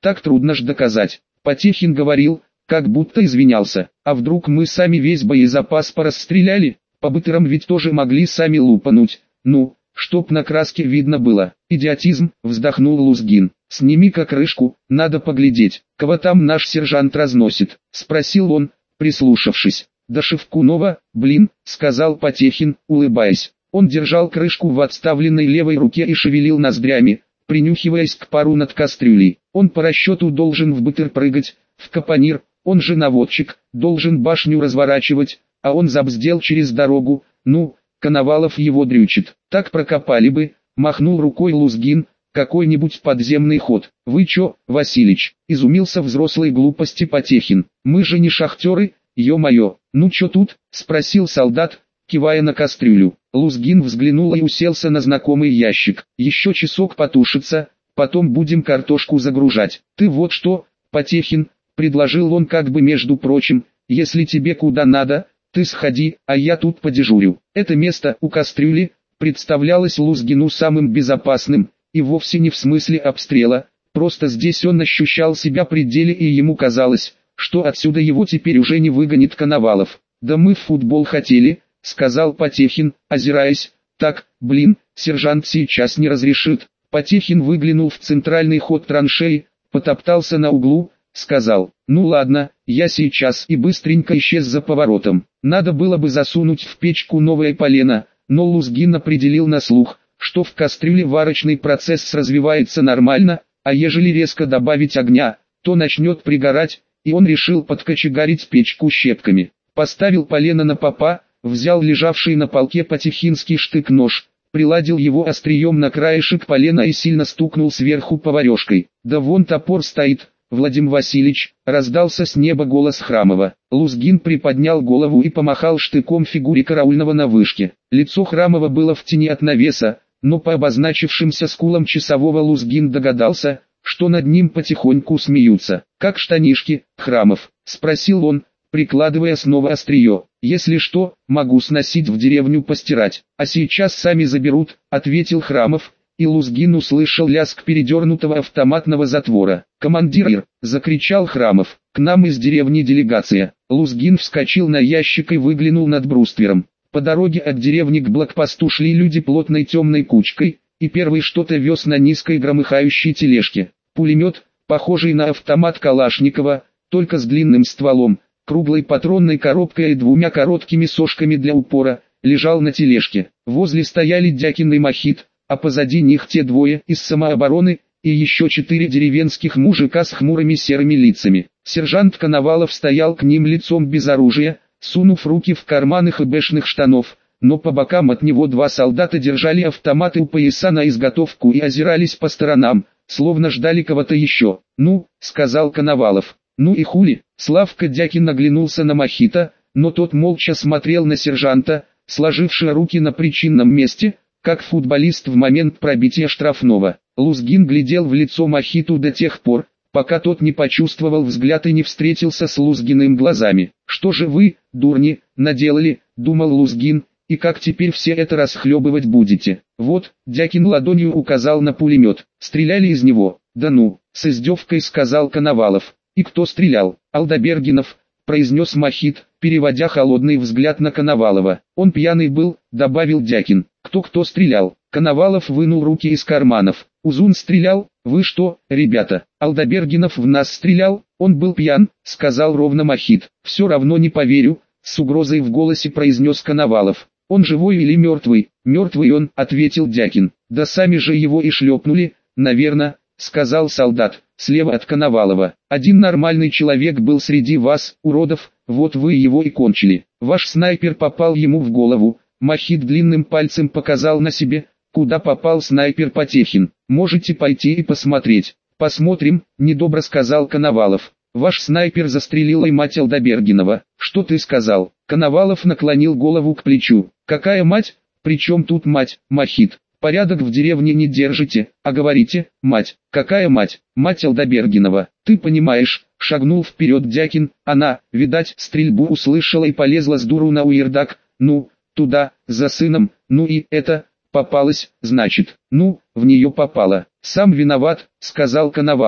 Так трудно ж доказать. Потехин говорил, как будто извинялся. А вдруг мы сами весь боезапас порасстреляли? По бутырам ведь тоже могли сами лупануть. Ну, чтоб на краске видно было. Идиотизм, вздохнул Лузгин. Сними-ка крышку, надо поглядеть, кого там наш сержант разносит, спросил он, прислушавшись. Да Шевкунова, блин, сказал Потехин, улыбаясь. Он держал крышку в отставленной левой руке и шевелил ноздрями, принюхиваясь к пару над кастрюлей. Он по расчету должен в бутыр прыгать, в капонир, он же наводчик, должен башню разворачивать, а он забздел через дорогу, ну, Коновалов его дрючит. Так прокопали бы, махнул рукой Лузгин, какой-нибудь подземный ход. Вы чё, Василич, изумился взрослой глупости Потехин. Мы же не шахтеры, ё-моё. Ну чё тут, спросил солдат, кивая на кастрюлю. Лузгин взглянул и уселся на знакомый ящик. Еще часок потушится, потом будем картошку загружать. Ты вот что, Потехин, предложил он как бы между прочим, если тебе куда надо, ты сходи, а я тут подежурю. Это место у кастрюли представлялось Лузгину самым безопасным, и вовсе не в смысле обстрела, просто здесь он ощущал себя при деле и ему казалось, что отсюда его теперь уже не выгонит Коновалов. «Да мы в футбол хотели», — сказал Потехин, озираясь. «Так, блин, сержант сейчас не разрешит». Потехин выглянул в центральный ход траншеи, потоптался на углу, сказал: «Ну ладно, я сейчас», и быстренько исчез за поворотом. Надо было бы засунуть в печку новое полено, но Лузгин определил на слух, что в кастрюле варочный процесс развивается нормально, а ежели резко добавить огня, то начнет пригорать, и он решил подкочегарить печку щепками. Поставил полено на попа, взял лежавший на полке потехинский штык-нож, приладил его острием на краешек полена и сильно стукнул сверху поварешкой. «Да вон топор стоит, Владимир Васильевич», раздался с неба голос Храмова. Лузгин приподнял голову и помахал штыком фигуре караульного на вышке. Лицо Храмова было в тени от навеса, но по обозначившимся скулам часового Лузгин догадался, что над ним потихоньку смеются. «Как штанишки, Храмов?» — спросил он, прикладывая снова острие. «Если что, могу сносить в деревню постирать, а сейчас сами заберут», — ответил Храмов, и Лузгин услышал лязг передернутого автоматного затвора. «Командир!» — закричал Храмов. «К нам из деревни делегация». Лузгин вскочил на ящик и выглянул над бруствером. По дороге от деревни к блокпосту шли люди плотной темной кучкой, и первый что-то вез на низкой громыхающей тележке. Пулемет, похожий на автомат Калашникова, только с длинным стволом, круглой патронной коробкой и двумя короткими сошками для упора, лежал на тележке. Возле стояли Дякин и Махит, а позади них те двое из самообороны, и еще 4 деревенских мужика с хмурыми серыми лицами. Сержант Коновалов стоял к ним лицом без оружия, сунув руки в карманы хэбэшных штанов, но по бокам от него 2 солдата держали автоматы у пояса на изготовку и озирались по сторонам, словно ждали кого-то еще. «Ну», — сказал Коновалов. «Ну и хули?» Славка Дякин оглянулся на Махита, но тот молча смотрел на сержанта, сложивший руки на причинном месте, как футболист в момент пробития штрафного. Лузгин глядел в лицо Махиту до тех пор, пока тот не почувствовал взгляд и не встретился с Лузгиным глазами. «Что же вы, дурни, наделали?» — думал Лузгин, — «и как теперь все это расхлебывать будете?» «Вот», — Дякин ладонью указал на пулемет, — «стреляли из него». «Да ну», — с издевкой сказал Коновалов. «И кто стрелял?» «Алдабергинов», — произнес Махит, переводя холодный взгляд на Коновалова. «Он пьяный был», — добавил Дякин. «Кто стрелял?» Коновалов вынул руки из карманов. «Узун стрелял? Вы что, ребята? Алдабергинов в нас стрелял? Он был пьян», — сказал ровно Махит. «Все равно не поверю», — с угрозой в голосе произнес Коновалов. «Он живой или мертвый?» «Мертвый он», — ответил Дякин. «Да сами же его и шлепнули, наверное», — сказал солдат, слева от Коновалова. «Один нормальный человек был среди вас, уродов, вот вы его и кончили. Ваш снайпер попал ему в голову». Махит длинным пальцем показал на себе, куда попал снайпер Потехин. «Можете пойти и посмотреть». «Посмотрим», — недобро сказал Коновалов. «Ваш снайпер застрелил и мать Алдабергинова». «Что ты сказал?» Коновалов наклонил голову к плечу. «Какая мать? Причем тут мать, Махит? Порядок в деревне не держите, а говорите, мать». «Какая мать? Мать Алдабергинова. Ты понимаешь», — шагнул вперед Дякин. «Она, видать, стрельбу услышала и полезла с дуру на уердак. Ну, туда, за сыном, ну и это, попалась, значит». «Ну, в нее попала. Сам виноват», — сказал Коновалов.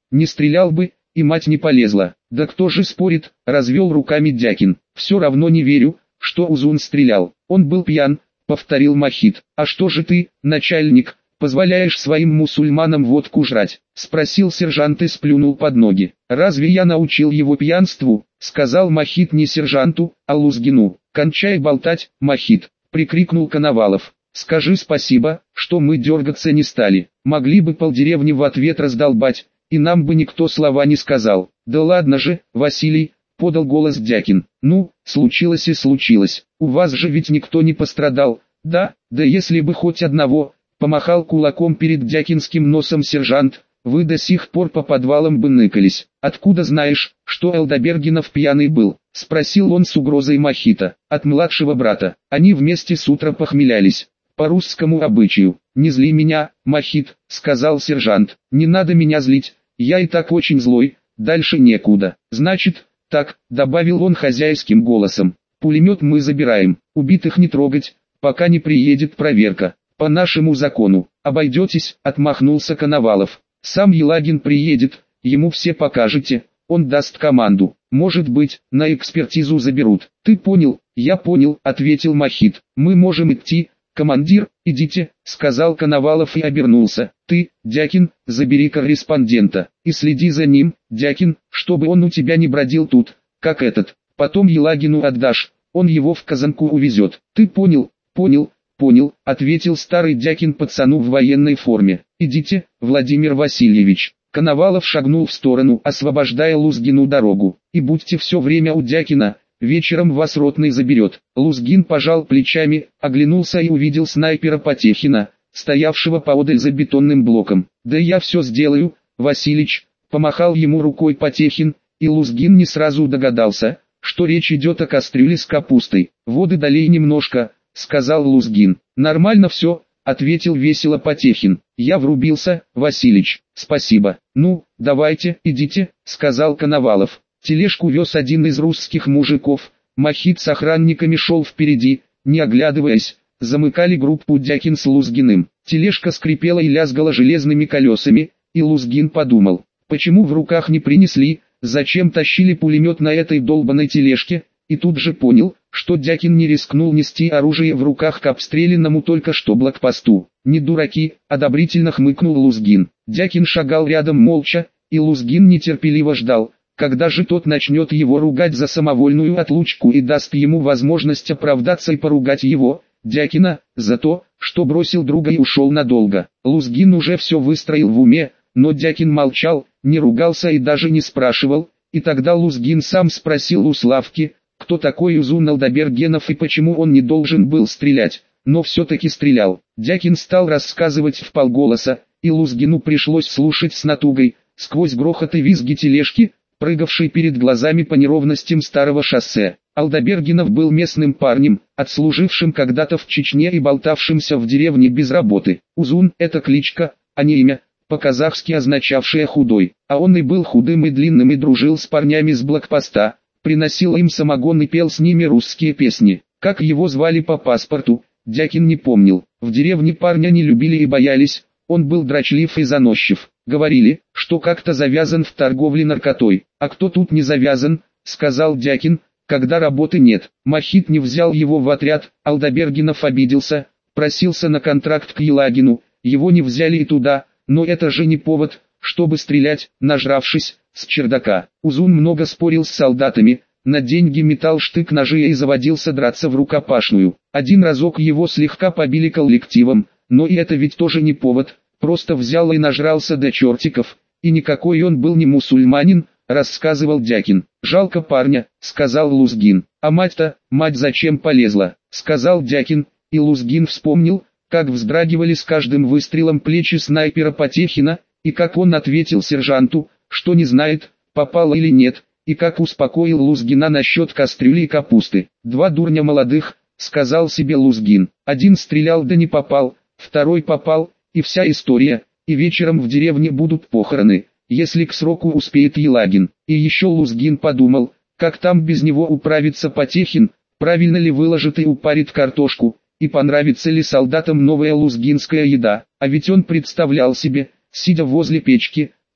не стрелял бы, и мать не полезла. Да кто же спорит, развел руками Дякин. Все равно не верю, что Узун стрелял. Он был пьян, повторил Махит. А что же ты, начальник, позволяешь своим мусульманам водку жрать? Спросил сержант и сплюнул под ноги. Разве я научил его пьянству? Сказал Махит не сержанту, а Лузгину. Кончай болтать, Махит, прикрикнул Коновалов. Скажи спасибо, что мы дергаться не стали. Могли бы полдеревни в ответ раздолбать, и нам бы никто слова не сказал. Да ладно же, Василий, подал голос Дякин. Ну, случилось и случилось. У вас же ведь никто не пострадал. Да если бы хоть одного, помахал кулаком перед Дякинским носом сержант, вы до сих пор по подвалам бы ныкались. Откуда знаешь, что Элдобергенов пьяный был? Спросил он с угрозой Махита. От младшего брата. Они вместе с утра похмелялись. По русскому обычаю. Не зли меня, Махит, сказал сержант. Не надо меня злить, я и так очень злой, дальше некуда. Значит, так, добавил он хозяйским голосом. Пулемет мы забираем, убитых не трогать, пока не приедет проверка. По нашему закону, обойдетесь, отмахнулся Коновалов. Сам Елагин приедет, ему все покажете, он даст команду. Может быть, на экспертизу заберут. Ты понял? Я понял, ответил Махит. Мы можем идти. «Командир, идите», — сказал Коновалов и обернулся. «Ты, Дякин, забери корреспондента, и следи за ним, Дякин, чтобы он у тебя не бродил тут, как этот. Потом Елагину отдашь, он его в Казанку увезет. Ты понял?» «Понял», — ответил старый Дякин пацану в военной форме. «Идите, Владимир Васильевич». Коновалов шагнул в сторону, освобождая Лузгину дорогу. «И будьте все время у Дякина. Вечером вас ротный заберет». Лузгин пожал плечами, оглянулся и увидел снайпера Потехина, стоявшего поодаль за бетонным блоком. «Да я все сделаю, Василич», — помахал ему рукой Потехин, и Лузгин не сразу догадался, что речь идет о кастрюле с капустой. «Воды долей немножко», — сказал Лузгин. «Нормально все», — ответил весело Потехин. «Я врубился, Василич, спасибо». «Ну, давайте, идите», — сказал Коновалов. Тележку вез один из русских мужиков, Махит с охранниками шел впереди, не оглядываясь, замыкали группу Дякин с Лузгиным. Тележка скрипела и лязгала железными колесами, и Лузгин подумал, почему в руках не принесли, зачем тащили пулемет на этой долбанной тележке, и тут же понял, что Дякин не рискнул нести оружие в руках к обстрелянному только что блокпосту. «Не дураки», — одобрительно хмыкнул Лузгин. Дякин шагал рядом молча, и Лузгин нетерпеливо ждал, когда же тот начнет его ругать за самовольную отлучку и даст ему возможность оправдаться и поругать его, Дякина, за то, что бросил друга и ушел надолго. Лузгин уже все выстроил в уме, но Дякин молчал, не ругался и даже не спрашивал, и тогда Лузгин сам спросил у Славки, кто такой Узун Элдобергенов и почему он не должен был стрелять, но все-таки стрелял. Дякин стал рассказывать вполголоса, и Лузгину пришлось слушать с натугой, сквозь грохот и визги тележки, прыгавший перед глазами по неровностям старого шоссе. Элдобергенов был местным парнем, отслужившим когда-то в Чечне и болтавшимся в деревне без работы. Узун – это кличка, а не имя, по-казахски означавшее худой. А он и был худым и длинным и дружил с парнями с блокпоста, приносил им самогон и пел с ними русские песни. Как его звали по паспорту, Дякин не помнил. В деревне парня не любили и боялись, он был драчлив и заносчив. Говорили, что как-то завязан в торговле наркотой. «А кто тут не завязан?» — сказал Дякин, — «когда работы нет». Махит не взял его в отряд, Элдобергенов обиделся, просился на контракт к Елагину, его не взяли и туда, но это же не повод, чтобы стрелять, нажравшись, с чердака. Узун много спорил с солдатами, на деньги метал штык-ножи и заводился драться в рукопашную. Один разок его слегка побили коллективом, но и это ведь тоже не повод. Просто взял и нажрался до чертиков, и никакой он был не мусульманин, рассказывал Дякин. «Жалко парня», — сказал Лузгин. «А мать-то, мать зачем полезла?» — сказал Дякин, и Лузгин вспомнил, как вздрагивали с каждым выстрелом плечи снайпера Потехина, и как он ответил сержанту, что не знает, попало или нет, и как успокоил Лузгина насчет кастрюли и капусты. «Два дурня молодых», — сказал себе Лузгин. «Один стрелял да не попал, второй попал, и вся история, и вечером в деревне будут похороны, если к сроку успеет Елагин». И еще Лузгин подумал, как там без него управится Потехин, правильно ли выложит и упарит картошку, и понравится ли солдатам новая лузгинская еда. А ведь он представлял себе, сидя возле печки,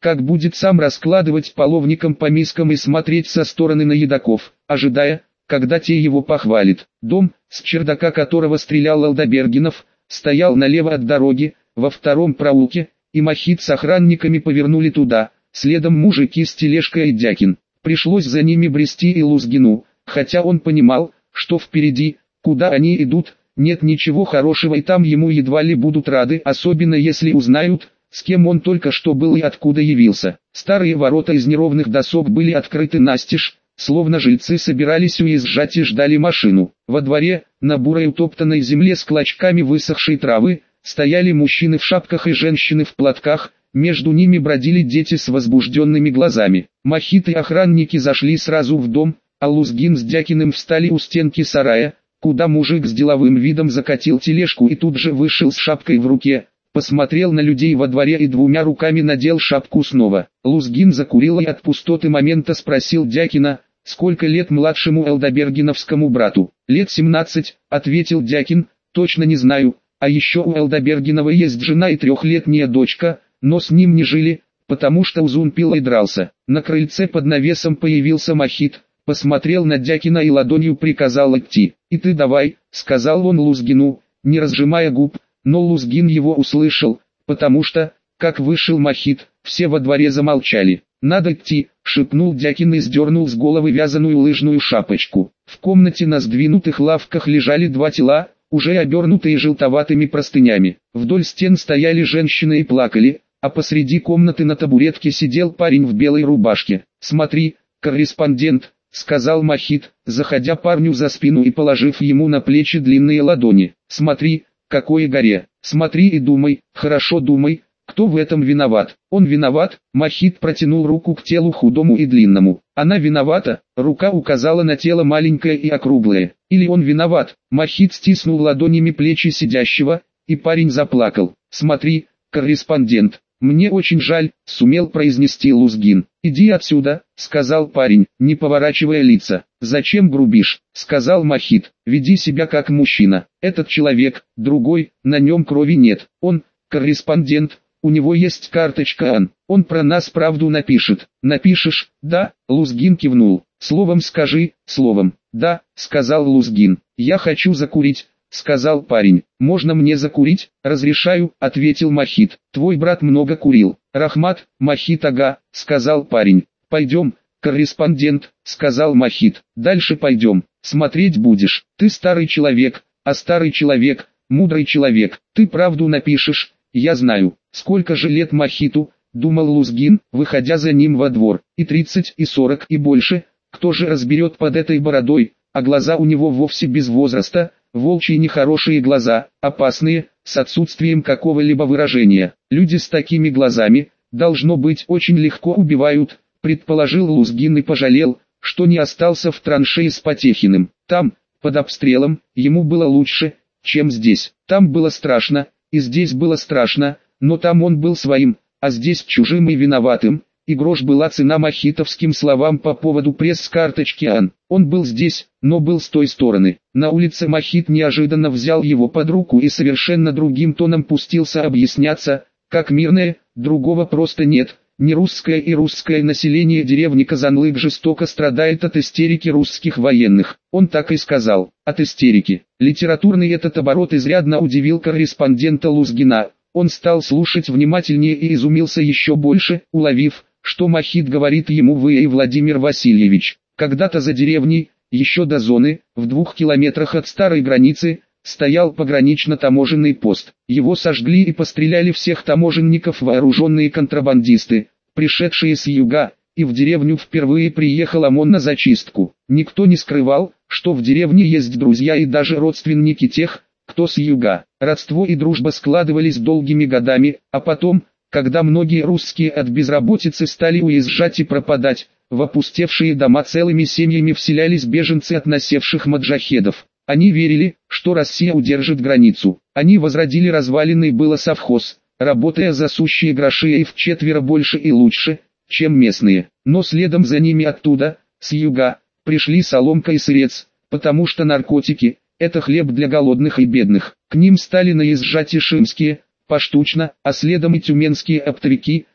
как будет сам раскладывать половником по мискам и смотреть со стороны на едоков, ожидая, когда те его похвалят. Дом, с чердака которого стрелял Алдабергенов, стоял налево от дороги, во втором проулке, и Мохит с охранниками повернули туда, следом мужики с тележкой и Дякин. Пришлось за ними брести и Лузгину, хотя он понимал, что впереди, куда они идут, нет ничего хорошего и там ему едва ли будут рады, особенно если узнают, с кем он только что был и откуда явился. Старые ворота из неровных досок были открыты настежь, словно жильцы собирались уезжать и ждали машину. Во дворе, на бурой утоптанной земле с клочками высохшей травы, стояли мужчины в шапках и женщины в платках, между ними бродили дети с возбужденными глазами. Мохит и охранники зашли сразу в дом, а Лузгин с Дякиным встали у стенки сарая, куда мужик с деловым видом закатил тележку и тут же вышел с шапкой в руке, посмотрел на людей во дворе и двумя руками надел шапку снова. Лузгин закурил и от пустоты момента спросил Дякина, сколько лет младшему Алдабергеновскому брату. «Лет 17, ответил Дякин, точно не знаю, а еще у Алдабергенова есть жена и 3-летняя дочка, но с ним не жили, потому что Узун пил и дрался. На крыльце под навесом появился Мохит, посмотрел на Дякина и ладонью приказал идти. «И ты давай», — сказал он Лузгину, не разжимая губ, но Лузгин его услышал, потому что, как вышел Мохит, все во дворе замолчали. «Надо идти», — шепнул Дякин и сдернул с головы вязаную лыжную шапочку. В комнате на сдвинутых лавках лежали 2 тела, уже обернутые желтоватыми простынями. Вдоль стен стояли женщины и плакали, а посреди комнаты на табуретке сидел парень в белой рубашке. «Смотри, корреспондент», — сказал Мохит, заходя парню за спину и положив ему на плечи длинные ладони. «Смотри, какое горе, смотри и думай, хорошо думай, кто в этом виноват». «Он виноват», — Мохит протянул руку к телу худому и длинному. «Она виновата», — рука указала на тело маленькое и округлое. «Или он виноват», — Мохит стиснул ладонями плечи сидящего, и парень заплакал. «Смотри, корреспондент, мне очень жаль», — сумел произнести Лузгин. «Иди отсюда», — сказал парень, не поворачивая лица. «Зачем грубишь?» — сказал Мохит. «Веди себя как мужчина. Этот человек, другой, на нем крови нет. Он, корреспондент, у него есть карточка АН. Он про нас правду напишет». «Напишешь?» «Да», — Лузгин кивнул. «Словом скажи», «Словом». «Да», — сказал Лузгин. «Я хочу закурить», — сказал парень. «Можно мне закурить?» «Разрешаю», — ответил Мохит. «Твой брат много курил». «Рахмат, Мохит ага», — сказал парень. «Пойдем, корреспондент», — сказал Мохит. «Дальше пойдем. Смотреть будешь. Ты старый человек, а старый человек, мудрый человек. Ты правду напишешь, я знаю». «Сколько же лет Мохиту?» — думал Лузгин, выходя за ним во двор. «И 30, и 40, и больше. Кто же разберет под этой бородой?» А глаза у него вовсе без возраста, волчьи нехорошие глаза, опасные, с отсутствием какого-либо выражения. Люди с такими глазами, должно быть, очень легко убивают, предположил Лузгин и пожалел, что не остался в траншее с Потехиным. Там, под обстрелом, ему было лучше, чем здесь. Там было страшно, и здесь было страшно, но там он был своим, а здесь чужим и виноватым. И грош была цена мохитовским словам по поводу пресс-карточки АН. Он был здесь, но был с той стороны. На улице Мохит неожиданно взял его под руку и совершенно другим тоном пустился объясняться, как мирное, другого просто нет. Нерусское и русское население деревни Казанлык жестоко страдает от истерики русских военных. Он так и сказал, от истерики. Литературный этот оборот изрядно удивил корреспондента Лузгина. Он стал слушать внимательнее и изумился еще больше, уловив, что Мохит говорит ему «вы» и Владимир Васильевич. Когда-то за деревней, еще до зоны, в 2 километрах от старой границы, стоял погранично-таможенный пост. Его сожгли и постреляли всех таможенников вооруженные контрабандисты, пришедшие с юга, и в деревню впервые приехал ОМОН на зачистку. Никто не скрывал, что в деревне есть друзья и даже родственники тех, кто с юга. Родство и дружба складывались долгими годами, а потом, когда многие русские от безработицы стали уезжать и пропадать, в опустевшие дома целыми семьями вселялись беженцы от насевших маджахедов. Они верили, что Россия удержит границу. Они возродили разваленный было совхоз, работая за сущие гроши и вчетверо больше и лучше, чем местные. Но следом за ними оттуда, с юга, пришли соломка и сырец, потому что наркотики – это хлеб для голодных и бедных. К ним стали наезжать и шимские, поштучно, а следом и тюменские оптовики,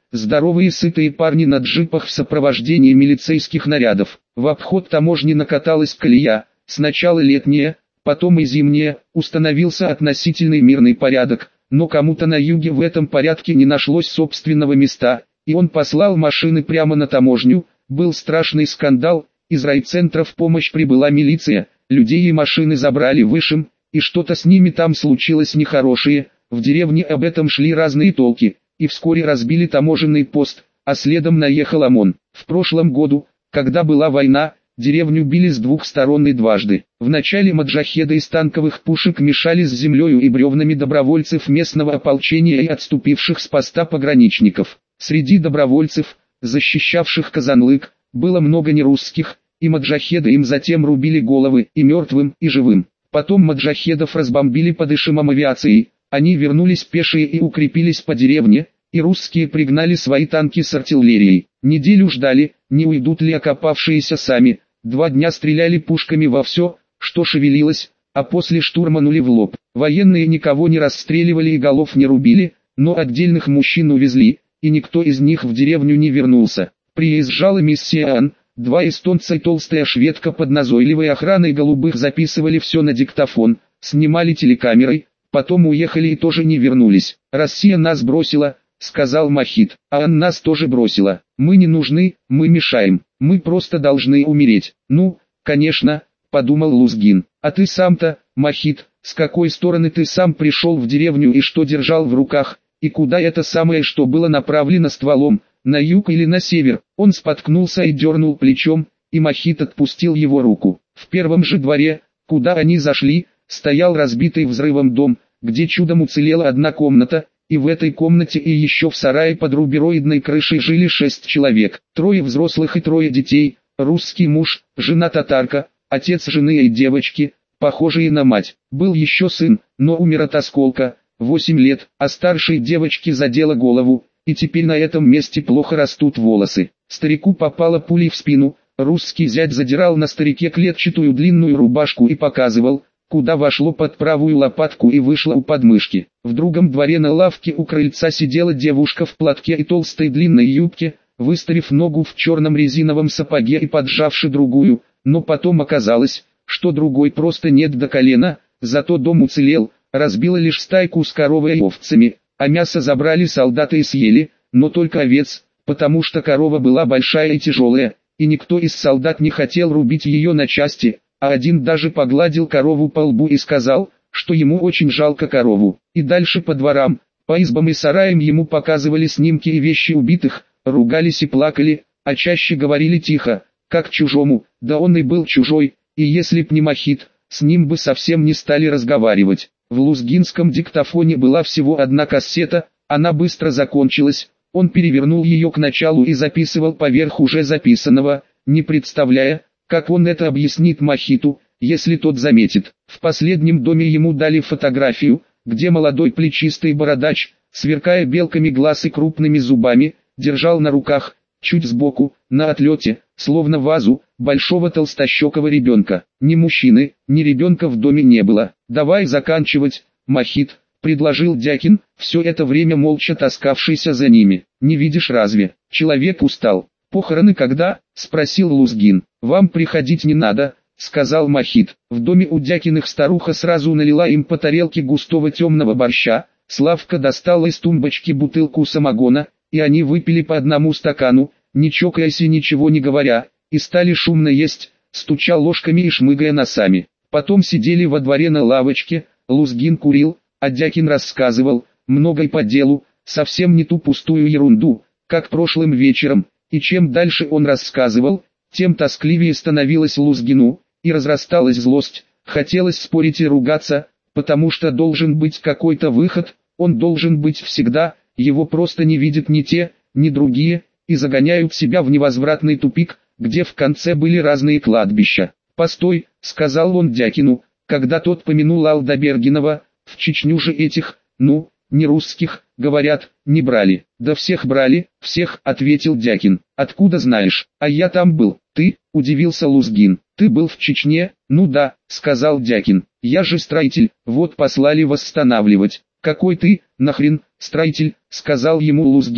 здоровые сытые парни на джипах в сопровождении милицейских нарядов. В обход таможни накаталась колея, сначала летняя, потом и зимняя, установился относительный мирный порядок, но кому-то на юге в этом порядке не нашлось собственного места, и он послал машины прямо на таможню. Был страшный скандал, из райцентра в помощь прибыла милиция, людей и машины забрали высшим, и что-то с ними там случилось нехорошее. В деревне об этом шли разные толки, и вскоре разбили таможенный пост, а следом наехал ОМОН. В прошлом году, когда была война, деревню били с двух сторон и дважды. Вначале маджахеды из танковых пушек мешали с землею и бревнами добровольцев местного ополчения и отступивших с поста пограничников. Среди добровольцев, защищавших Казанлык, было много нерусских, и маджахеды им затем рубили головы и мертвым, и живым. Потом маджахедов разбомбили под Ишимом авиацией, они вернулись пешие и укрепились по деревне, и русские пригнали свои танки с артиллерией. Неделю ждали, не уйдут ли окопавшиеся сами, 2 дня стреляли пушками во все, что шевелилось, а после штурманули в лоб. Военные никого не расстреливали и голов не рубили, но отдельных мужчин увезли, и никто из них в деревню не вернулся. Приезжала миссия АН, 2 эстонца и толстая шведка под назойливой охраной голубых записывали все на диктофон, снимали телекамерой, потом уехали и тоже не вернулись. «Россия нас бросила», — сказал Махит, — «а АН нас тоже бросила. Мы не нужны, мы мешаем, мы просто должны умереть». «Ну, конечно», — подумал Лузгин. «А ты сам-то, Махит, с какой стороны ты сам пришел в деревню и что держал в руках, и куда это самое что было направлено стволом, на юг или на север?» Он споткнулся и дернул плечом, и Махит отпустил его руку. В первом же дворе, куда они зашли, стоял разбитый взрывом дом, где чудом уцелела одна комната, и в этой комнате и еще в сарае под рубероидной крышей жили 6 человек, 3 взрослых и 3 детей, русский муж, жена татарка, отец жены и девочки, похожие на мать. Был еще сын, но умер от осколка, 8 лет, а старшей девочке задела голову, и теперь на этом месте плохо растут волосы. Старику попала пулей в спину, русский зять задирал на старике клетчатую длинную рубашку и показывал, куда вошло под правую лопатку и вышло у подмышки. В другом дворе на лавке у крыльца сидела девушка в платке и толстой длинной юбке, выставив ногу в черном резиновом сапоге и поджавши другую, но потом оказалось, что другой просто нет до колена, зато дом уцелел, разбила лишь стайку с коровой и овцами, а мясо забрали солдаты и съели, но только овец, потому что корова была большая и тяжелая, и никто из солдат не хотел рубить ее на части, а один даже погладил корову по лбу и сказал, что ему очень жалко корову. И дальше по дворам, по избам и сараям ему показывали снимки и вещи убитых, ругались и плакали, а чаще говорили тихо, как чужому, да он и был чужой, и если б не Махит, с ним бы совсем не стали разговаривать. В лузгинском диктофоне была всего одна кассета, она быстро закончилась, он перевернул ее к началу и записывал поверх уже записанного, не представляя, как он это объяснит Махиту, если тот заметит. В последнем доме ему дали фотографию, где молодой плечистый бородач, сверкая белками глаз и крупными зубами, держал на руках, чуть сбоку, на отлете, словно вазу, большого толстощекого ребенка. Ни мужчины, ни ребенка в доме не было. «Давай заканчивать, Махит», — предложил Дякин, все это время молча таскавшийся за ними. «Не видишь разве? Человек устал». «Похороны когда?» — спросил Лузгин. «Вам приходить не надо», — сказал Махит. В доме у Дякиных старуха сразу налила им по тарелке густого темного борща, Славка достала из тумбочки бутылку самогона, и они выпили по одному стакану, не чокаясь и ничего не говоря, и стали шумно есть, стуча ложками и шмыгая носами. Потом сидели во дворе на лавочке, Лузгин курил, а Дякин рассказывал, много и по делу, совсем не ту пустую ерунду, как прошлым вечером. И чем дальше он рассказывал, тем тоскливее становилось Лузгину, и разрасталась злость, хотелось спорить и ругаться, потому что должен быть какой-то выход, он должен быть всегда, его просто не видят ни те, ни другие, и загоняют себя в невозвратный тупик, где в конце были разные кладбища. «Постой», — сказал он Дякину, когда тот помянул Алдабергенова, «в Чечню же этих, ну, не русских, говорят, не брали». «Да всех брали, всех», — ответил Дякин. «Откуда знаешь? А я там был». «Ты?» — удивился Лузгин. «Ты был в Чечне?» «Ну да», — сказал Дякин. «Я же строитель, вот послали восстанавливать». «Какой ты, нахрен, строитель?» — сказал ему Лузгин.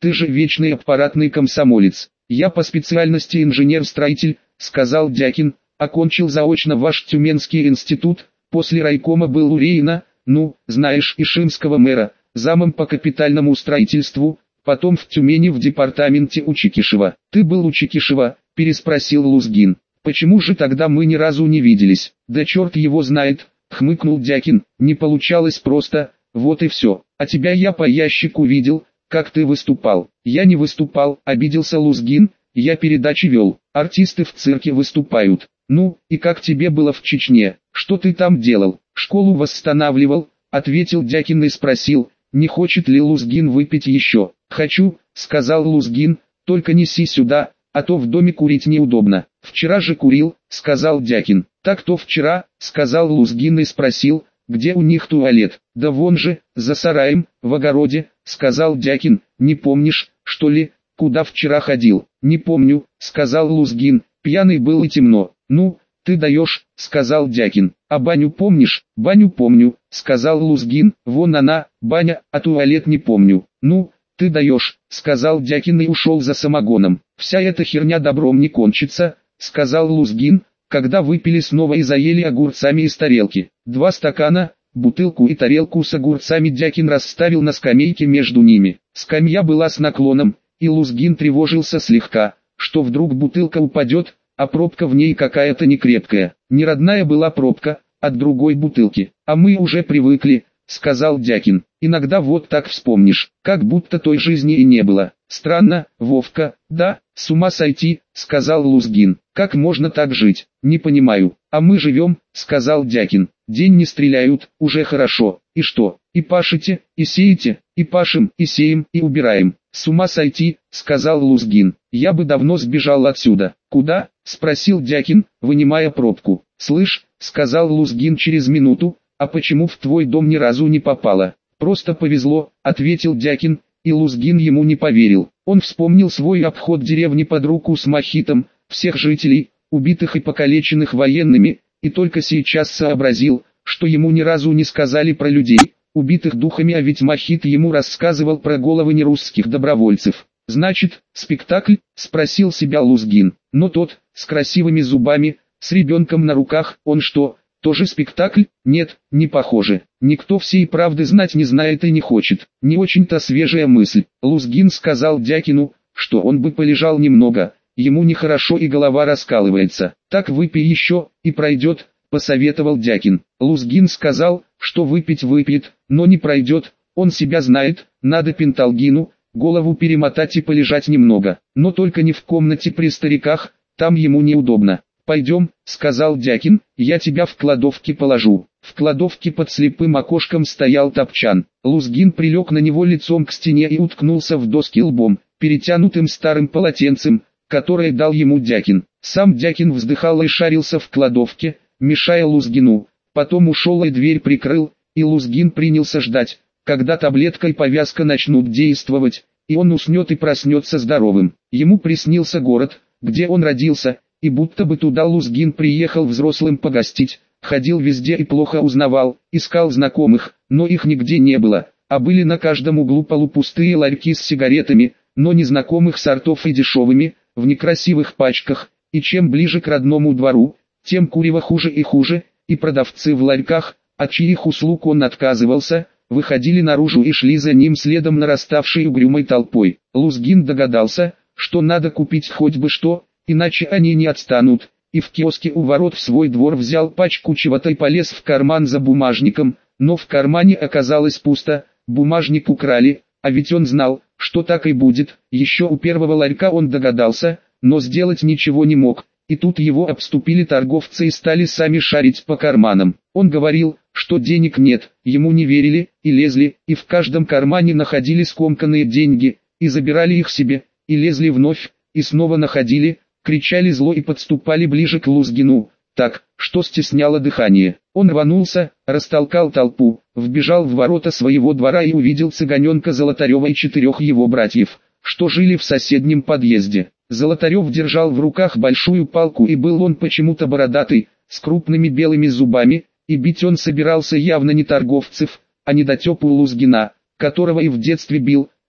Ты же вечный аппаратный комсомолец. Я по специальности инженер-строитель, сказал Дякин, окончил заочно ваш Тюменский институт, после райкома был у Рейна, ну, знаешь, ишимского мэра, замом по капитальному строительству, потом в Тюмени в департаменте у Чекишева. Ты был у Чекишева, переспросил Лузгин. Почему же тогда мы ни разу не виделись? Да черт его знает, хмыкнул Дякин, не получалось просто, вот и все. А тебя я по ящику видел, как ты выступал. Я не выступал, обиделся Лузгин, я передачи вел. Артисты в цирке выступают. Ну, и как тебе было в Чечне? Что ты там делал? Школу восстанавливал, ответил Дякин и спросил, не хочет ли Лузгин выпить еще. Хочу, сказал Лузгин, только неси сюда, а то в доме курить неудобно. Вчера же курил, сказал Дякин. Так то вчера, сказал Лузгин и спросил, где у них туалет. Да вон же, за сараем, в огороде, сказал Дякин. Не помнишь, что ли, куда вчера ходил? Не помню, сказал Лузгин, пьяный был и темно. Ну, ты даешь, сказал Дякин. А баню помнишь? Баню помню, сказал Лузгин. Вон она, баня, а туалет не помню. Ну, ты даешь, сказал Дякин и ушел за самогоном. Вся эта херня добром не кончится, сказал Лузгин, когда выпили снова и заели огурцами из тарелки. 2 стакана, бутылку и тарелку с огурцами Дякин расставил на скамейке между ними. Скамья была с наклоном, и Лузгин тревожился слегка, что вдруг бутылка упадет, а пробка в ней какая-то некрепкая. Не родная была пробка, от другой бутылки. А мы уже привыкли, сказал Дякин. Иногда вот так вспомнишь, как будто той жизни и не было. Странно, Вовка, да, с ума сойти, сказал Лузгин. Как можно так жить? Не понимаю. А мы живем, сказал Дякин. День не стреляют, уже хорошо. И что? И пашете, и сеете, и пашем, и сеем, и убираем. С ума сойти, сказал Лузгин. Я бы давно сбежал отсюда. Куда? Спросил Дякин, вынимая пробку. Слышь, сказал Лузгин через минуту, а почему в твой дом ни разу не попало? Просто повезло, ответил Дякин, и Лузгин ему не поверил. Он вспомнил свой обход деревни под руку с Мохитом, всех жителей, убитых и покалеченных военными, и только сейчас сообразил, что ему ни разу не сказали про людей, убитых духами, а ведь Мохит ему рассказывал про головы нерусских добровольцев. «Значит, спектакль?» – спросил себя Лузгин. Но тот, с красивыми зубами, с ребенком на руках, он что, тоже спектакль? Нет, не похоже. Никто всей правды знать не знает и не хочет. Не очень-то свежая мысль. Лузгин сказал Дякину, что он бы полежал немного, ему нехорошо и голова раскалывается. Так выпей еще, и пройдет, посоветовал Дякин. Лузгин сказал, что выпить выпьет, но не пройдет, он себя знает, надо пенталгину, голову перемотать и полежать немного. Но только не в комнате при стариках, там ему неудобно. «Пойдем», — сказал Дякин, — «я тебя в кладовке положу». В кладовке под слепым окошком стоял топчан. Лузгин прилег на него лицом к стене и уткнулся в доски лбом, перетянутым старым полотенцем, которое дал ему Дякин. Сам Дякин вздыхал и шарился в кладовке, мешая Лузгину. Потом ушел и дверь прикрыл, и Лузгин принялся ждать, когда таблетка и повязка начнут действовать, и он уснет и проснется здоровым. Ему приснился город, где он родился, и будто бы туда Лузгин приехал взрослым погостить, ходил везде и плохо узнавал, искал знакомых, но их нигде не было, а были на каждом углу полупустые ларьки с сигаретами, но незнакомых сортов и дешевыми, в некрасивых пачках, и чем ближе к родному двору, тем курево хуже и хуже, и продавцы в ларьках, от чьих услуг он отказывался, выходили наружу и шли за ним следом нараставшей угрюмой толпой. Лузгин догадался, что надо купить хоть бы что, иначе они не отстанут, и в киоске у ворот в свой двор взял пачку чего-то и полез в карман за бумажником, но в кармане оказалось пусто, бумажник украли, а ведь он знал, что так и будет. Еще у первого ларька он догадался, но сделать ничего не мог, и тут его обступили торговцы и стали сами шарить по карманам. Он говорил, что денег нет, ему не верили, и лезли, и в каждом кармане находили скомканные деньги, и забирали их себе, и лезли вновь, и снова находили, кричали зло и подступали ближе к Лузгину, так, что стесняло дыхание. Он рванулся, растолкал толпу, вбежал в ворота своего двора и увидел Цыганенка Золотарева и 4 его братьев, что жили в соседнем подъезде. Золотарев держал в руках большую палку, и был он почему-то бородатый, с крупными белыми зубами, и бить он собирался явно не торговцев, а недотепу Лузгина, которого и в детстве бил,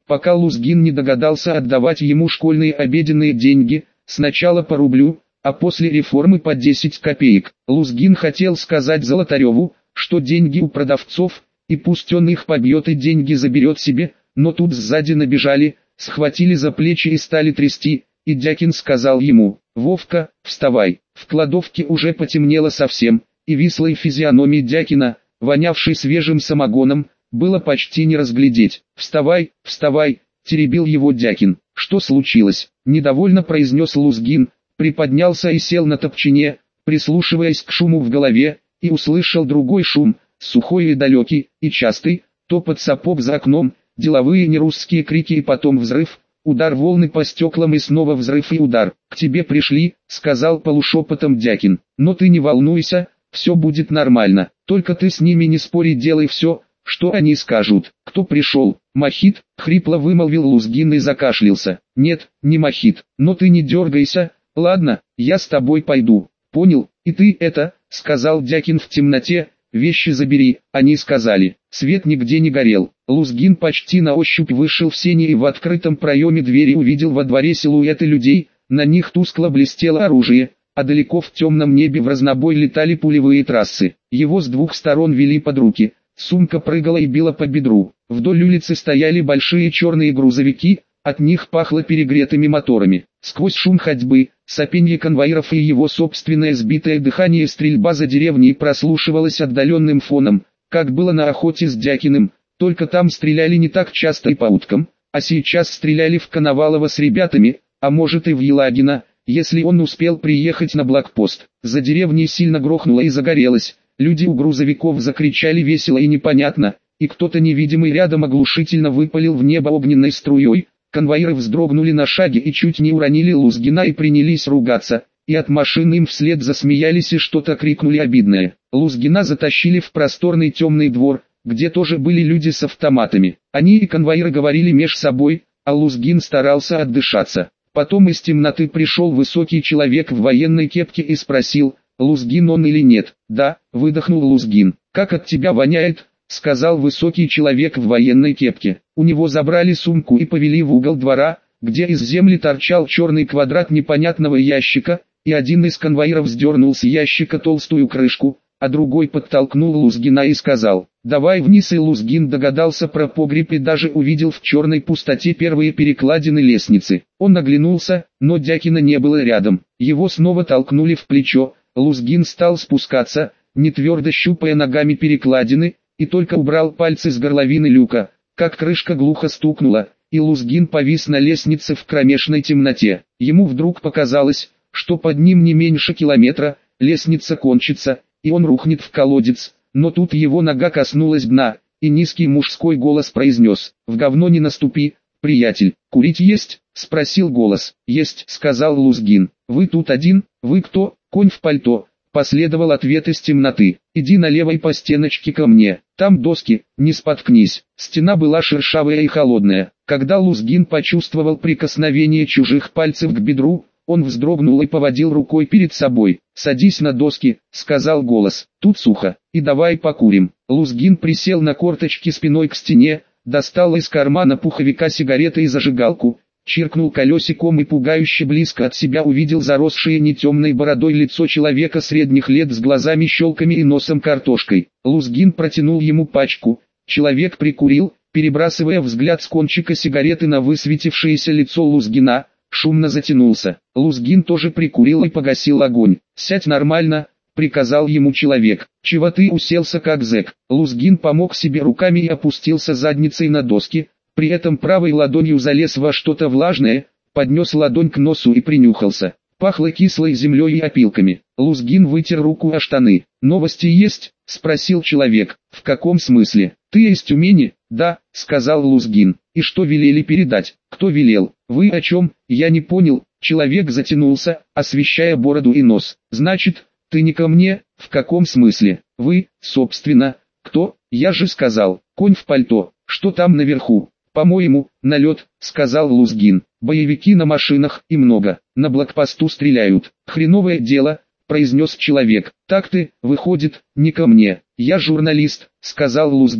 пока Лузгин не догадался отдавать ему школьные обеденные деньги, сначала по рублю, а после реформы по 10 копеек. Лузгин хотел сказать Золотареву, что деньги у продавцов, и пусть он их побьет и деньги заберет себе, но тут сзади набежали, схватили за плечи и стали трясти, и Дякин сказал ему: «Вовка, вставай». В кладовке уже потемнело совсем, и вислой физиономии Дякина, вонявшей свежим самогоном, было почти не разглядеть. «Вставай, вставай», — теребил его Дякин. «Что случилось?» — недовольно произнес Лузгин, приподнялся и сел на топчине, прислушиваясь к шуму в голове, и услышал другой шум, сухой и далекий, и частый, топот сапог за окном, деловые нерусские крики и потом взрыв, удар волны по стеклам и снова взрыв и удар. «К тебе пришли», — сказал полушепотом Дякин. «Но ты не волнуйся, все будет нормально, только ты с ними не спори, делай все, что они скажут». «Кто пришел?» «Мохит», — хрипло вымолвил Лузгин и закашлялся. «Нет, не Мохит, но ты не дергайся, ладно, я с тобой пойду». «Понял, и ты это», — сказал Дякин в темноте, — «вещи забери». Они сказали. Свет нигде не горел. Лузгин почти на ощупь вышел в сени и в открытом проеме двери увидел во дворе силуэты людей, на них тускло блестело оружие, а далеко в темном небе в разнобой летали пулевые трассы. Его с двух сторон вели под руки, сумка прыгала и била по бедру. Вдоль улицы стояли большие черные грузовики, от них пахло перегретыми моторами. Сквозь шум ходьбы, сопенье конвоиров и его собственное сбитое дыхание стрельба за деревней прослушивалась отдаленным фоном, как было на охоте с Дякиным, только там стреляли не так часто и по уткам, а сейчас стреляли в Коновалова с ребятами, а может и в Елагина, если он успел приехать на блокпост. За деревней сильно грохнуло и загорелось, люди у грузовиков закричали весело и непонятно, и кто-то невидимый рядом оглушительно выпалил в небо огненной струей. Конвоиры вздрогнули на шаге и чуть не уронили Лузгина и принялись ругаться, и от машины им вслед засмеялись и что-то крикнули обидное. Лузгина затащили в просторный темный двор, где тоже были люди с автоматами. Они и конвоиры говорили меж собой, а Лузгин старался отдышаться. Потом из темноты пришел высокий человек в военной кепке и спросил: «Лузгин он или нет?» «Да», — выдохнул Лузгин. «Как от тебя воняет?» — сказал высокий человек в военной кепке. У него забрали сумку и повели в угол двора, где из земли торчал черный квадрат непонятного ящика, и один из конвоиров сдернул с ящика толстую крышку, а другой подтолкнул Лузгина и сказал: «Давай вниз». И Лузгин догадался про погреб и даже увидел в черной пустоте первые перекладины лестницы. Он оглянулся, но Дякина не было рядом. Его снова толкнули в плечо. Лузгин стал спускаться, не твердо щупая ногами перекладины, и только убрал пальцы с горловины люка, как крышка глухо стукнула, и Лузгин повис на лестнице в кромешной темноте. Ему вдруг показалось, что под ним не меньше километра, лестница кончится, и он рухнет в колодец, но тут его нога коснулась дна, и низкий мужской голос произнес: «В говно не наступи, приятель». «Курить есть?» — спросил голос. «Есть», — сказал Лузгин. «Вы тут один?» «Вы кто?» «Конь в пальто». Последовал ответ из темноты. «Иди налево и по стеночке ко мне, там доски, не споткнись». Стена была шершавая и холодная. Когда Лузгин почувствовал прикосновение чужих пальцев к бедру, он вздрогнул и поводил рукой перед собой. «Садись на доски», — сказал голос. «Тут сухо, и давай покурим». Лузгин присел на корточки спиной к стене, достал из кармана пуховика сигареты и зажигалку, чиркнул колесиком и пугающе близко от себя увидел заросшее не темной бородой лицо человека средних лет с глазами-щелками и носом картошкой. Лузгин протянул ему пачку. Человек прикурил, перебрасывая взгляд с кончика сигареты на высветившееся лицо Лузгина, шумно затянулся. Лузгин тоже прикурил и погасил огонь. «Сядь нормально», — приказал ему человек. «Чего ты уселся как зэк?» Лузгин помог себе руками и опустился задницей на доски. При этом правой ладонью залез во что-то влажное, поднес ладонь к носу и принюхался. Пахло кислой землей и опилками. Лузгин вытер руку о штаны. «Новости есть?» — спросил человек. «В каком смысле? Ты из Тюмени?» «Да», — сказал Лузгин. «И что велели передать?» «Кто велел? Вы о чем?» «Я не понял». Человек затянулся, освещая бороду и нос. «Значит, ты не ко мне?» «В каком смысле? Вы, собственно, кто?» «Я же сказал, конь в пальто. Что там наверху?» «По-моему, налет», — сказал Лузгин. «Боевики на машинах и много. На блокпосту стреляют». «Хреновое дело», — произнес человек. «Так ты, выходит, не ко мне». «Я журналист», — сказал Лузгин.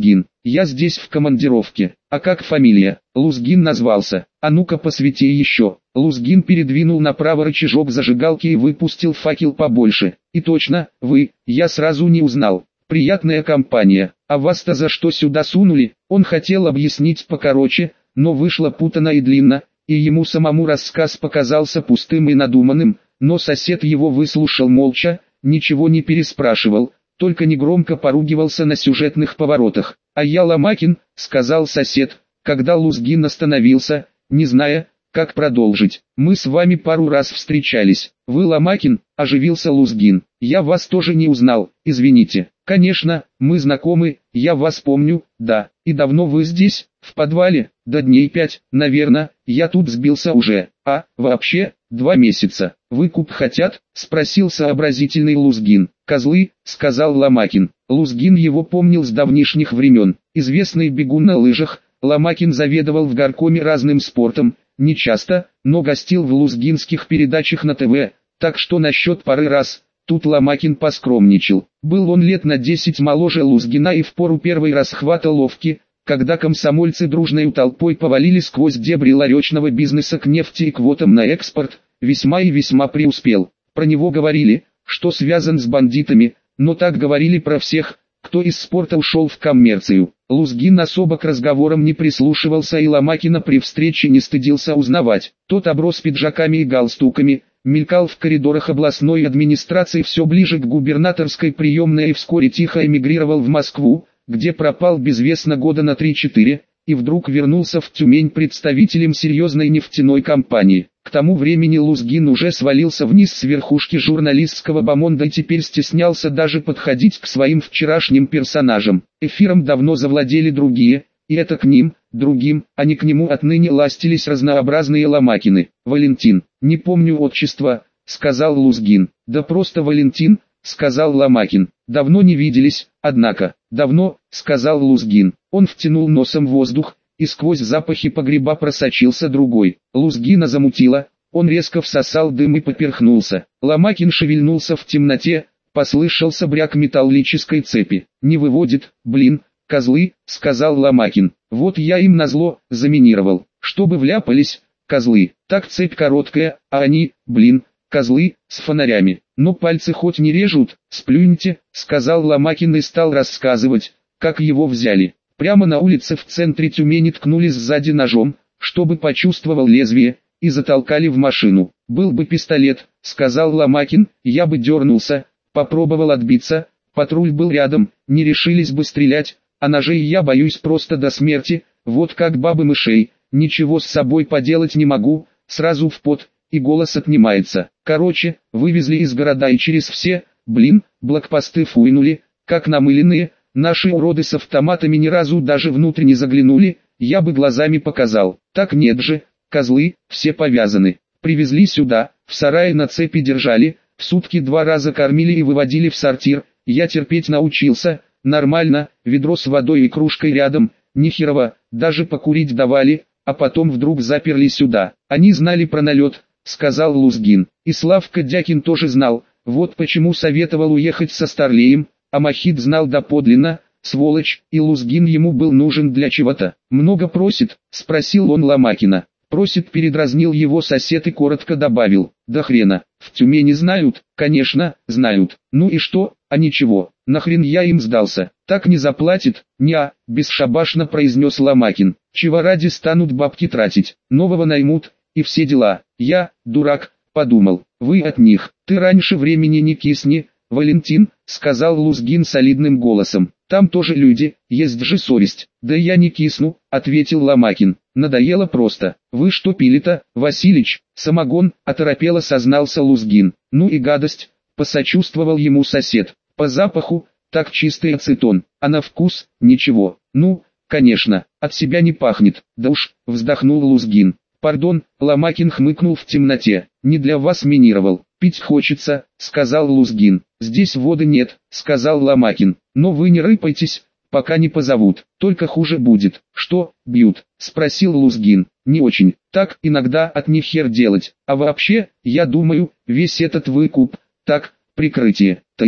я здесь в командировке. А как фамилия? Лузгин назвался. А ну-ка посвети еще. Лузгин передвинул направо рычажок зажигалки и выпустил факел побольше. И точно, вы, я сразу не узнал. Приятная компания. А вас-то за что сюда сунули? Он хотел объяснить покороче, но вышло путано и длинно, и ему самому рассказ показался пустым и надуманным, но сосед его выслушал молча, ничего не переспрашивал, только негромко поругивался на сюжетных поворотах. «А я Ломакин», — сказал сосед, когда Лузгин остановился, не зная, как продолжить. «Мы с вами пару раз встречались. Вы Ломакин?» — оживился Лузгин. «Я вас тоже не узнал, извините». «Конечно, мы знакомы, я вас помню, да. И давно вы здесь, в подвале?» «Да дней 5, наверное, я тут сбился уже. А, вообще, 2 месяца. Выкуп хотят?» — спросил сообразительный Лузгин. «Козлы», — сказал Ломакин. Лузгин его помнил с давнишних времен. Известный бегун на лыжах, Ломакин заведовал в горкоме разным спортом, не часто, но гостил в лузгинских передачах на ТВ, так что насчет пары раз, тут Ломакин поскромничал. Был он лет на 10 моложе Лузгина и впору первый расхвата ловки, когда комсомольцы дружной толпой повалили сквозь дебри ларечного бизнеса к нефти и квотам на экспорт, весьма и весьма преуспел. Про него говорили, что связан с бандитами, но так говорили про всех, кто из спорта ушел в коммерцию. Лузгин особо к разговорам не прислушивался и Ломакина при встрече не стыдился узнавать. Тот оброс пиджаками и галстуками, мелькал в коридорах областной администрации все ближе к губернаторской приемной и вскоре тихо эмигрировал в Москву, где пропал безвестно года на 3-4, и вдруг вернулся в Тюмень представителем серьезной нефтяной компании. К тому времени Лузгин уже свалился вниз с верхушки журналистского бомонда и теперь стеснялся даже подходить к своим вчерашним персонажам. Эфиром давно завладели другие, и это к ним, другим, а не к нему отныне ластились разнообразные Ломакины. «Валентин, не помню отчества», — сказал Лузгин. «Да просто Валентин», — сказал Ломакин. «Давно не виделись, однако». «Давно», — сказал Лузгин. Он втянул носом воздух, и сквозь запахи погреба просочился другой. Лузгина замутило, он резко всосал дым и поперхнулся. Ломакин шевельнулся в темноте, послышался бряк металлической цепи. «Не выводит, блин, козлы», — сказал Ломакин. «Вот я им назло заминировал, чтобы вляпались, козлы. Так цепь короткая, а они, блин, козлы, с фонарями. Но пальцы хоть не режут, сплюньте», — сказал Ломакин и стал рассказывать, как его взяли. Прямо на улице в центре Тюмени ткнули сзади ножом, чтобы почувствовал лезвие, и затолкали в машину. «Был бы пистолет», — сказал Ломакин, — «я бы дернулся, попробовал отбиться, патруль был рядом, не решились бы стрелять, а ножей я боюсь просто до смерти, вот как бабы мышей, ничего с собой поделать не могу, сразу в пот, и голос отнимается. Короче, вывезли из города и через все, блокпосты фуйнули, как намыленные. Наши уроды с автоматами ни разу даже внутрь не заглянули, я бы глазами показал. Так нет же, козлы, все повязаны. Привезли сюда, в сарае на цепи держали, в сутки 2 раза кормили и выводили в сортир. Я терпеть научился, нормально, ведро с водой и кружкой рядом, ни херово, даже покурить давали, а потом вдруг заперли сюда. Они знали про налет, сказал Лузгин. И Славка Дякин тоже знал, вот почему советовал уехать со Старлеем. А Махит знал доподлинно, сволочь, и Лузгин ему был нужен для чего-то. «Много просит?» — спросил он Ломакина. «Просит», — передразнил его сосед и коротко добавил. «Да хрена, в Тюмени знают?» «Конечно, знают. Ну и что, а ничего, нахрен я им сдался? Так не заплатит?» «Не-а», — бесшабашно произнес Ломакин. «Чего ради станут бабки тратить? Нового наймут, и все дела. Я, дурак, подумал, вы от них. Ты раньше времени не кисни, Валентин», — сказал Лузгин солидным голосом. «Там тоже люди, есть же совесть». «Да я не кисну», — ответил Ломакин. «Надоело просто». «Вы что пили-то, Василич?» «Самогон», — оторопело сознался Лузгин. «Ну и гадость», — посочувствовал ему сосед. «По запаху, так чистый ацетон, а на вкус, ничего». «Ну, конечно, от себя не пахнет». «Да уж», — вздохнул Лузгин. «Пардон», — Ломакин хмыкнул в темноте. «Не для вас минировал. Пить хочется», — сказал Лузгин. «Здесь воды нет», — сказал Ломакин. «Но вы не рыпайтесь, пока не позовут, только хуже будет». «Что, бьют?» — спросил Лузгин. «Не очень, так иногда от них хер делать. А вообще, я думаю, весь этот выкуп, так, прикрытие, то есть,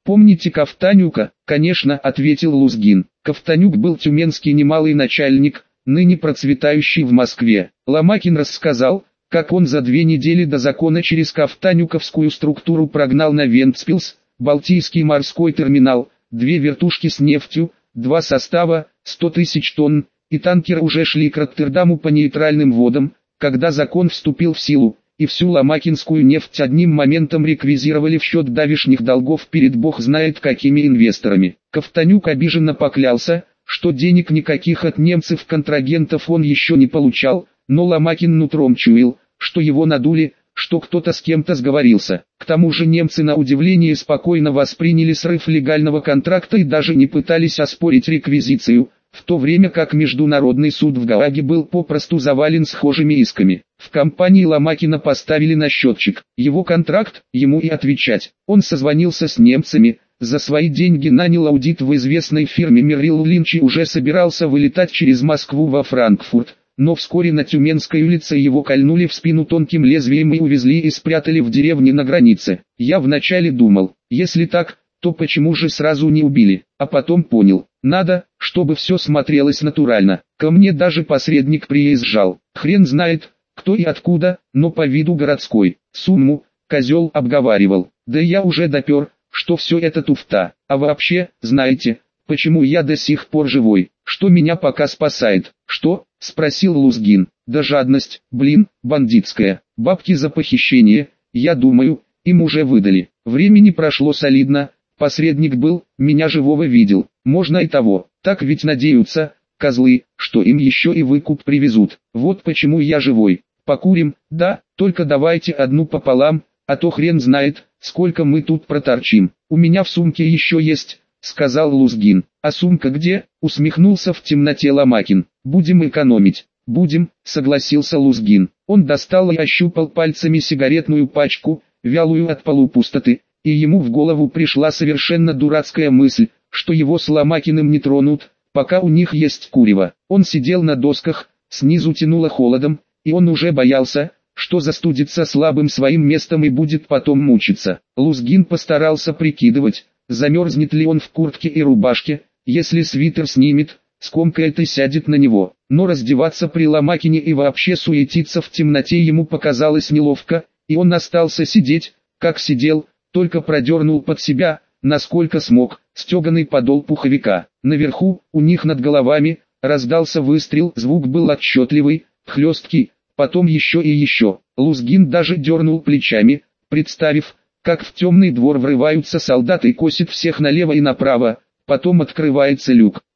Помните Ковтонюка? Конечно, ответил Лузгин. Ковтонюк был тюменский немалый начальник, ныне процветающий в Москве. Ломакин рассказал, как он за 2 недели до закона через ковтонюковскую структуру прогнал на Вентспилс, Балтийский морской терминал, 2 вертушки с нефтью, 2 состава, 100 тысяч тонн, и танкеры уже шли к Роттердаму по нейтральным водам, когда закон вступил в силу, и всю ломакинскую нефть одним моментом реквизировали в счет давешних долгов перед бог знает какими инвесторами. Ковтонюк обиженно поклялся, что денег никаких от немцев-контрагентов он еще не получал, но Ломакин нутром чуял, что его надули, что кто-то с кем-то сговорился. К тому же немцы на удивление спокойно восприняли срыв легального контракта и даже не пытались оспорить реквизицию, в то время как Международный суд в Гааге был попросту завален схожими исками. В компании Ломакина поставили на счетчик. Его контракт, ему и отвечать. Он созвонился с немцами, за свои деньги нанял аудит в известной фирме Меррилл Линч и уже собирался вылетать через Москву во Франкфурт. Но вскоре на Тюменской улице его кольнули в спину тонким лезвием и увезли и спрятали в деревне на границе. Я вначале думал, если так, то почему же сразу не убили, а потом понял, надо, чтобы все смотрелось натурально. Ко мне даже посредник приезжал, хрен знает, кто и откуда, но по виду городской. Сумму, козел, обговаривал, да я уже допер, что все это туфта. А вообще, знаете, почему я до сих пор живой, что меня пока спасает? Что? Спросил Лузгин. Да жадность, блин, бандитская. Бабки за похищение, я думаю, им уже выдали. Времени прошло солидно, посредник был, меня живого видел. Можно и того, так ведь надеются, козлы, что им еще и выкуп привезут. Вот почему я живой. Покурим, да, только давайте одну пополам, а то хрен знает, сколько мы тут проторчим. У меня в сумке еще есть, сказал Лузгин. А сумка где? Усмехнулся в темноте Ломакин. Будем экономить. Будем, согласился Лузгин. Он достал и ощупал пальцами сигаретную пачку, вялую от полупустоты, и ему в голову пришла совершенно дурацкая мысль, что его с Ломакиным не тронут, пока у них есть курево. Он сидел на досках, снизу тянуло холодом, и он уже боялся, что застудится слабым своим местом и будет потом мучиться. Лузгин постарался прикидывать, замерзнет ли он в куртке и рубашке, если свитер снимет, скомкает и сядет на него. Но раздеваться при Ломакине и вообще суетиться в темноте ему показалось неловко, и он остался сидеть, как сидел, только продернул под себя, насколько смог, стеганый подол пуховика. Наверху, у них над головами, раздался выстрел, звук был отчетливый, хлесткий, потом еще и еще. Лузгин даже дернул плечами, представив, как в темный двор врываются солдаты и косят всех налево и направо, потом открывается люк.